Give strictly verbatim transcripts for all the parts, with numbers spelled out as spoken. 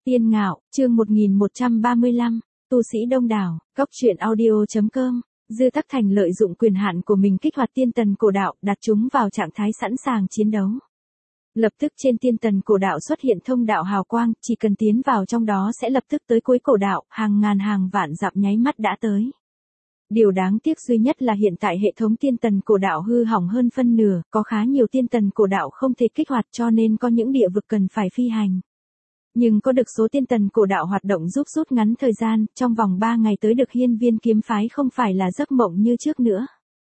Tiên Ngạo, chương một nghìn một trăm ba mươi lăm, tu sĩ đông đảo, góc truyện audio chấm com. Dư Tắc Thành lợi dụng quyền hạn của mình kích hoạt tiên tần cổ đạo, đặt chúng vào trạng thái sẵn sàng chiến đấu. Lập tức trên tiên tần cổ đạo xuất hiện thông đạo hào quang, chỉ cần tiến vào trong đó sẽ lập tức tới cuối cổ đạo, hàng ngàn hàng vạn dặm nháy mắt đã tới. Điều đáng tiếc duy nhất là hiện tại hệ thống tiên tần cổ đạo hư hỏng hơn phân nửa, có khá nhiều tiên tần cổ đạo không thể kích hoạt cho nên có những địa vực cần phải phi hành. Nhưng có được số tiên tần cổ đạo hoạt động giúp rút ngắn thời gian, trong vòng ba ngày tới được Hiên Viên kiếm phái không phải là giấc mộng như trước nữa.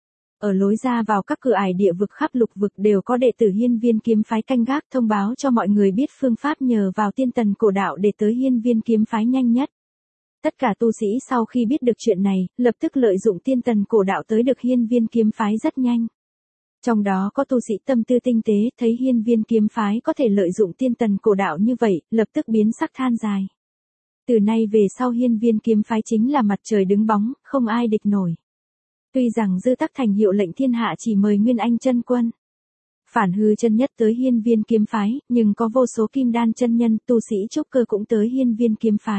Ở lối ra vào các cửa ải địa vực khắp lục vực đều có đệ tử Hiên Viên kiếm phái canh gác thông báo cho mọi người biết phương pháp nhờ vào tiên tần cổ đạo để tới Hiên Viên kiếm phái nhanh nhất. Tất cả tu sĩ sau khi biết được chuyện này, lập tức lợi dụng tiên tần cổ đạo tới được Hiên Viên kiếm phái rất nhanh. Trong đó có tu sĩ tâm tư tinh tế, thấy Hiên Viên kiếm phái có thể lợi dụng tiên tần cổ đạo như vậy, lập tức biến sắc than dài. Từ nay về sau Hiên Viên kiếm phái chính là mặt trời đứng bóng, không ai địch nổi. Tuy rằng Dư Tắc Thành hiệu lệnh thiên hạ chỉ mời Nguyên Anh chân quân, Phản Hư chân nhất tới Hiên Viên kiếm phái, nhưng có vô số kim đan chân nhân, tu sĩ trúc cơ cũng tới Hiên Viên kiếm phái.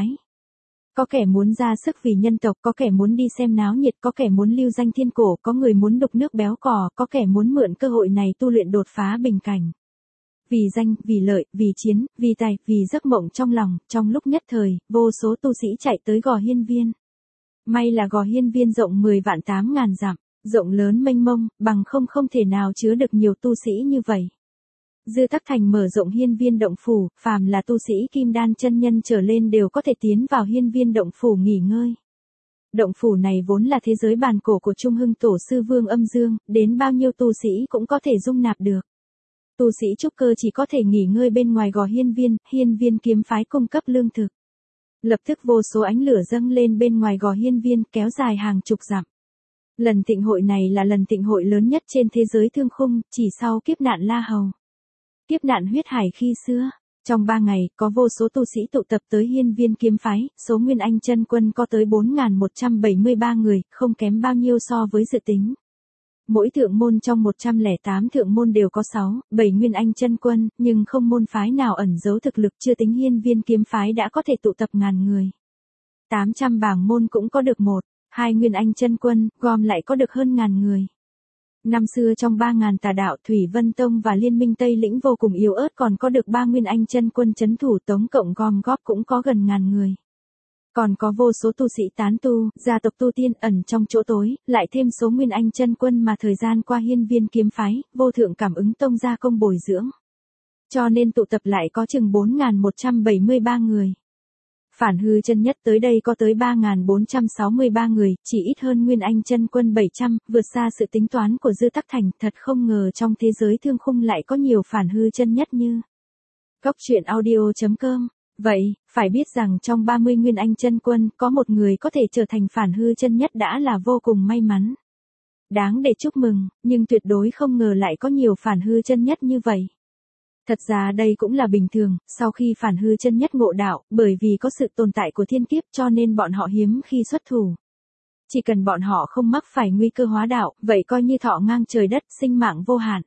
Có kẻ muốn ra sức vì nhân tộc, có kẻ muốn đi xem náo nhiệt, có kẻ muốn lưu danh thiên cổ, có người muốn đục nước béo cò, có kẻ muốn mượn cơ hội này tu luyện đột phá bình cảnh. Vì danh, vì lợi, vì chiến, vì tài, vì giấc mộng trong lòng, trong lúc nhất thời, vô số tu sĩ chạy tới Gò Hiên Viên. May là Gò Hiên Viên rộng mười vạn tám ngàn dặm, rộng lớn mênh mông, bằng không không thể nào chứa được nhiều tu sĩ như vậy. Dư Tắc Thành mở rộng Hiên Viên động phủ, phàm là tu sĩ kim đan chân nhân trở lên đều có thể tiến vào Hiên Viên động phủ nghỉ ngơi. Động phủ này vốn là thế giới bàn cổ của Trung Hưng Tổ sư Vương Âm Dương, đến bao nhiêu tu sĩ cũng có thể dung nạp được. Tu sĩ trúc cơ chỉ có thể nghỉ ngơi bên ngoài Gò Hiên Viên, Hiên Viên kiếm phái cung cấp lương thực. Lập tức vô số ánh lửa dâng lên bên ngoài Gò Hiên Viên, kéo dài hàng chục dặm. Lần tịnh hội này là lần tịnh hội lớn nhất trên thế giới thương khung, chỉ sau kiếp nạn La Hầu. Kiếp nạn huyết hải khi xưa, trong ba ngày, có vô số tu sĩ tụ tập tới Hiên Viên kiếm phái, số Nguyên Anh chân quân có tới bốn nghìn một trăm bảy mươi ba người, không kém bao nhiêu so với dự tính. Mỗi thượng môn trong một trăm lẻ tám thượng môn đều có sáu, bảy Nguyên Anh chân quân, nhưng không môn phái nào ẩn giấu thực lực, chưa tính Hiên Viên kiếm phái đã có thể tụ tập ngàn người. tám trăm bảng môn cũng có được một, hai Nguyên Anh chân quân, gom lại có được hơn ngàn người. Năm xưa trong ba ngàn tà đạo, Thủy Vân Tông và Liên minh Tây Lĩnh vô cùng yếu ớt còn có được ba Nguyên Anh chân quân trấn thủ, tổng cộng gom góp cũng có gần ngàn người. Còn có vô số tu sĩ tán tu, gia tộc tu tiên ẩn trong chỗ tối, lại thêm số Nguyên Anh chân quân mà thời gian qua Hiên Viên kiếm phái, vô thượng cảm ứng tông gia công bồi dưỡng. Cho nên tụ tập lại có chừng bốn nghìn một trăm bảy mươi ba người. Phản Hư chân nhất tới đây có tới ba nghìn bốn trăm sáu mươi ba người, chỉ ít hơn Nguyên Anh chân quân bảy trăm, vượt xa sự tính toán của Dư Tắc Thành, thật không ngờ trong thế giới thương khung lại có nhiều Phản Hư chân nhất như. Góc truyện audio chấm com. Vậy, phải biết rằng trong ba mươi Nguyên Anh chân quân, có một người có thể trở thành Phản Hư chân nhất đã là vô cùng may mắn. Đáng để chúc mừng, nhưng tuyệt đối không ngờ lại có nhiều Phản Hư chân nhất như vậy. Thật ra đây cũng là bình thường, sau khi Phản Hư chân nhất ngộ đạo, bởi vì có sự tồn tại của thiên kiếp cho nên bọn họ hiếm khi xuất thủ. Chỉ cần bọn họ không mắc phải nguy cơ hóa đạo, vậy coi như thọ ngang trời đất, sinh mạng vô hạn.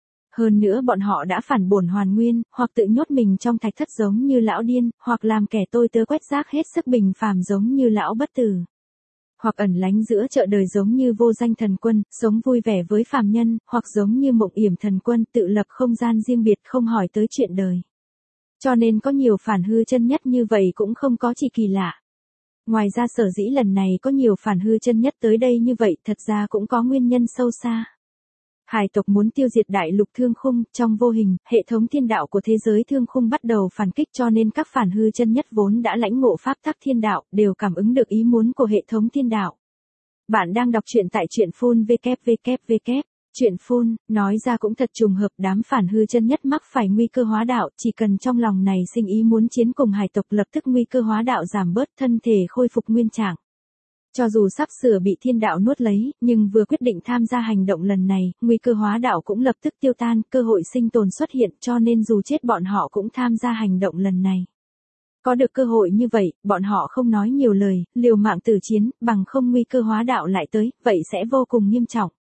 Hơn nữa bọn họ đã phản bổn hoàn nguyên, hoặc tự nhốt mình trong thạch thất giống như lão điên, hoặc làm kẻ tôi tớ quét rác hết sức bình phàm giống như lão bất tử. Hoặc ẩn lánh giữa chợ đời giống như vô danh thần quân, sống vui vẻ với phàm nhân, hoặc giống như Mộng Yểm thần quân tự lập không gian riêng biệt không hỏi tới chuyện đời. Cho nên có nhiều Phản Hư chân nhất như vậy cũng không có gì kỳ lạ. Ngoài ra sở dĩ lần này có nhiều Phản Hư chân nhất tới đây như vậy thật ra cũng có nguyên nhân sâu xa. Hải tộc muốn tiêu diệt đại lục thương khung, trong vô hình, hệ thống thiên đạo của thế giới thương khung bắt đầu phản kích cho nên các Phản Hư chân nhất vốn đã lãnh ngộ pháp tắc thiên đạo, đều cảm ứng được ý muốn của hệ thống thiên đạo. Bạn đang đọc truyện tại truyện phun vê vê vê vê. Truyện phun, nói ra cũng thật trùng hợp, đám Phản Hư chân nhất mắc phải nguy cơ hóa đạo, chỉ cần trong lòng này sinh ý muốn chiến cùng hải tộc lập tức nguy cơ hóa đạo giảm bớt, thân thể khôi phục nguyên trạng. Cho dù sắp sửa bị thiên đạo nuốt lấy, nhưng vừa quyết định tham gia hành động lần này, nguy cơ hóa đạo cũng lập tức tiêu tan, cơ hội sinh tồn xuất hiện cho nên dù chết bọn họ cũng tham gia hành động lần này. Có được cơ hội như vậy, bọn họ không nói nhiều lời, liều mạng tử chiến, bằng không nguy cơ hóa đạo lại tới, vậy sẽ vô cùng nghiêm trọng.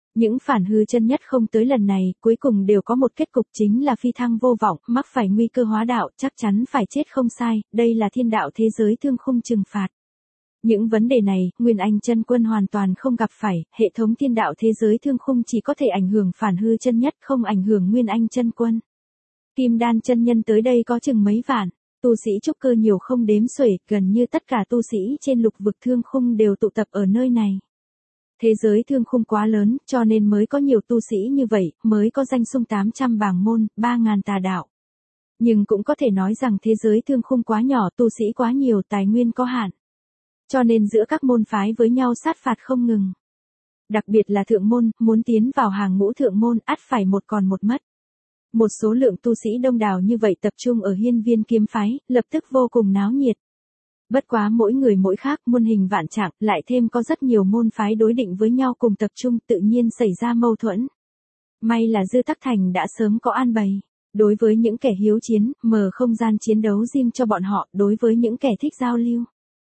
Những phản hư chân nhất không tới lần này, cuối cùng đều có một kết cục chính là phi thăng vô vọng, mắc phải nguy cơ hóa đạo, chắc chắn phải chết không sai, đây là thiên đạo thế giới thương khung trừng phạt. Những vấn đề này, Nguyên Anh chân quân hoàn toàn không gặp phải, hệ thống thiên đạo thế giới thương khung chỉ có thể ảnh hưởng phản hư chân nhất, không ảnh hưởng Nguyên Anh chân quân. Kim đan chân nhân tới đây có chừng mấy vạn, tu sĩ trúc cơ nhiều không đếm xuể, gần như tất cả tu sĩ trên lục vực thương khung đều tụ tập ở nơi này. Thế giới thương khung quá lớn, cho nên mới có nhiều tu sĩ như vậy, mới có danh xưng tám trăm bảng môn, ba ngàn tà đạo. Nhưng cũng có thể nói rằng thế giới thương khung quá nhỏ, tu sĩ quá nhiều, tài nguyên có hạn. Cho nên giữa các môn phái với nhau sát phạt không ngừng. Đặc biệt là thượng môn, muốn tiến vào hàng ngũ thượng môn, ắt phải một còn một mất. Một số lượng tu sĩ đông đảo như vậy tập trung ở hiên viên kiếm phái, lập tức vô cùng náo nhiệt. Bất quá mỗi người mỗi khác, muôn hình vạn trạng, lại thêm có rất nhiều môn phái đối định với nhau cùng tập trung, tự nhiên xảy ra mâu thuẫn. May là Dư Tắc Thành đã sớm có an bày. Đối với những kẻ hiếu chiến, mở không gian chiến đấu riêng cho bọn họ, đối với những kẻ thích giao lưu,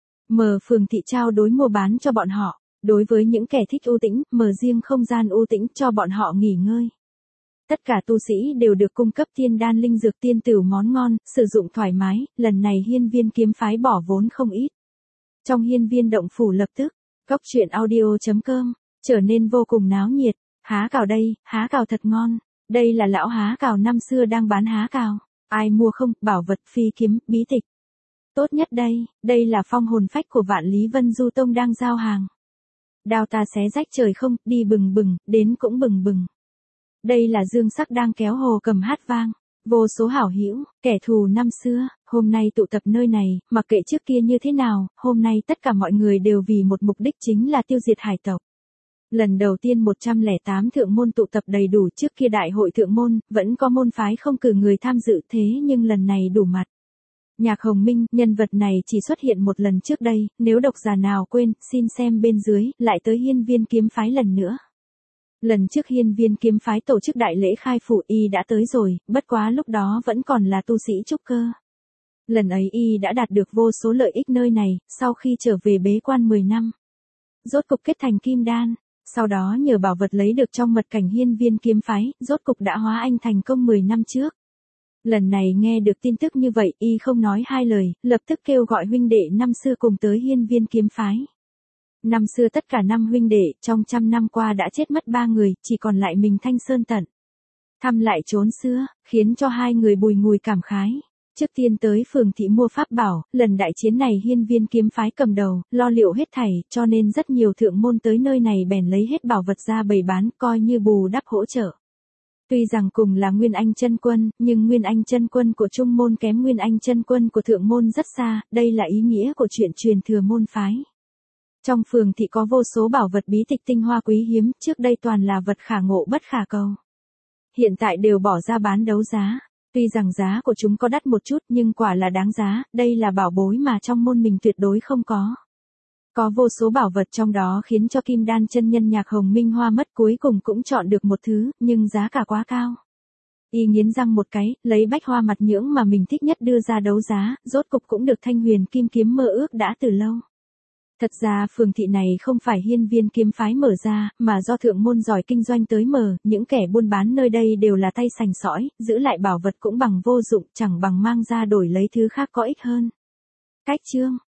mở phường thị trao đối mua bán cho bọn họ, đối với những kẻ thích u tĩnh, mở riêng không gian u tĩnh cho bọn họ nghỉ ngơi. Tất cả tu sĩ đều được cung cấp thiên đan linh dược tiên tửu món ngon, sử dụng thoải mái, lần này hiên viên kiếm phái bỏ vốn không ít. Trong hiên viên động phủ lập tức, góc truyện audio chấm com, trở nên vô cùng náo nhiệt, há cào đây, há cào thật ngon, đây là lão há cào năm xưa đang bán há cào, ai mua không, bảo vật phi kiếm, bí tịch. Tốt nhất đây, đây là phong hồn phách của Vạn Lý Vân Du Tông đang giao hàng. Đao ta xé rách trời không, đi bừng bừng, đến cũng bừng bừng. Đây là dương sắc đang kéo hồ cầm hát vang, vô số hảo hữu, kẻ thù năm xưa, hôm nay tụ tập nơi này, mặc kệ trước kia như thế nào, hôm nay tất cả mọi người đều vì một mục đích chính là tiêu diệt hải tộc. Lần đầu tiên một trăm lẻ tám thượng môn tụ tập đầy đủ, trước kia đại hội thượng môn, vẫn có môn phái không cử người tham dự, thế nhưng lần này đủ mặt. Nhạc Hồng Minh, nhân vật này chỉ xuất hiện một lần trước đây, nếu độc giả nào quên, xin xem bên dưới, lại tới hiên viên kiếm phái lần nữa. Lần trước hiên viên kiếm phái tổ chức đại lễ khai phủ y đã tới rồi, bất quá lúc đó vẫn còn là tu sĩ trúc cơ. Lần ấy y đã đạt được vô số lợi ích nơi này, sau khi trở về bế quan mười năm. Rốt cục kết thành kim đan, sau đó nhờ bảo vật lấy được trong mật cảnh hiên viên kiếm phái, rốt cục đã hóa anh thành công mười năm trước. Lần này nghe được tin tức như vậy, y không nói hai lời, lập tức kêu gọi huynh đệ năm xưa cùng tới hiên viên kiếm phái. Năm xưa tất cả năm huynh đệ, trong trăm năm qua đã chết mất ba người, chỉ còn lại mình Thanh Sơn Tận. Thăm lại trốn xưa, khiến cho hai người bùi ngùi cảm khái. Trước tiên tới phường thị mua pháp bảo, lần đại chiến này hiên viên kiếm phái cầm đầu, lo liệu hết thảy, cho nên rất nhiều thượng môn tới nơi này bèn lấy hết bảo vật ra bày bán, coi như bù đắp hỗ trợ. Tuy rằng cùng là Nguyên Anh chân quân, nhưng Nguyên Anh chân quân của trung môn kém Nguyên Anh chân quân của thượng môn rất xa, đây là ý nghĩa của chuyện truyền thừa môn phái. Trong phường thị có vô số bảo vật bí tịch tinh hoa quý hiếm, trước đây toàn là vật khả ngộ bất khả cầu. Hiện tại đều bỏ ra bán đấu giá. Tuy rằng giá của chúng có đắt một chút nhưng quả là đáng giá, đây là bảo bối mà trong môn mình tuyệt đối không có. Có vô số bảo vật trong đó khiến cho kim đan chân nhân Nhạc Hồng Minh hoa mất, cuối cùng cũng chọn được một thứ, nhưng giá cả quá cao. Y nghiến răng một cái, lấy bách hoa mặt nhưỡng mà mình thích nhất đưa ra đấu giá, rốt cục cũng được Thanh Huyền Kim Kiếm mơ ước đã từ lâu. Thật ra phường thị này không phải hiên viên kiếm phái mở ra, mà do thượng môn giỏi kinh doanh tới mở, những kẻ buôn bán nơi đây đều là tay sành sỏi, giữ lại bảo vật cũng bằng vô dụng, chẳng bằng mang ra đổi lấy thứ khác có ích hơn. Cách chương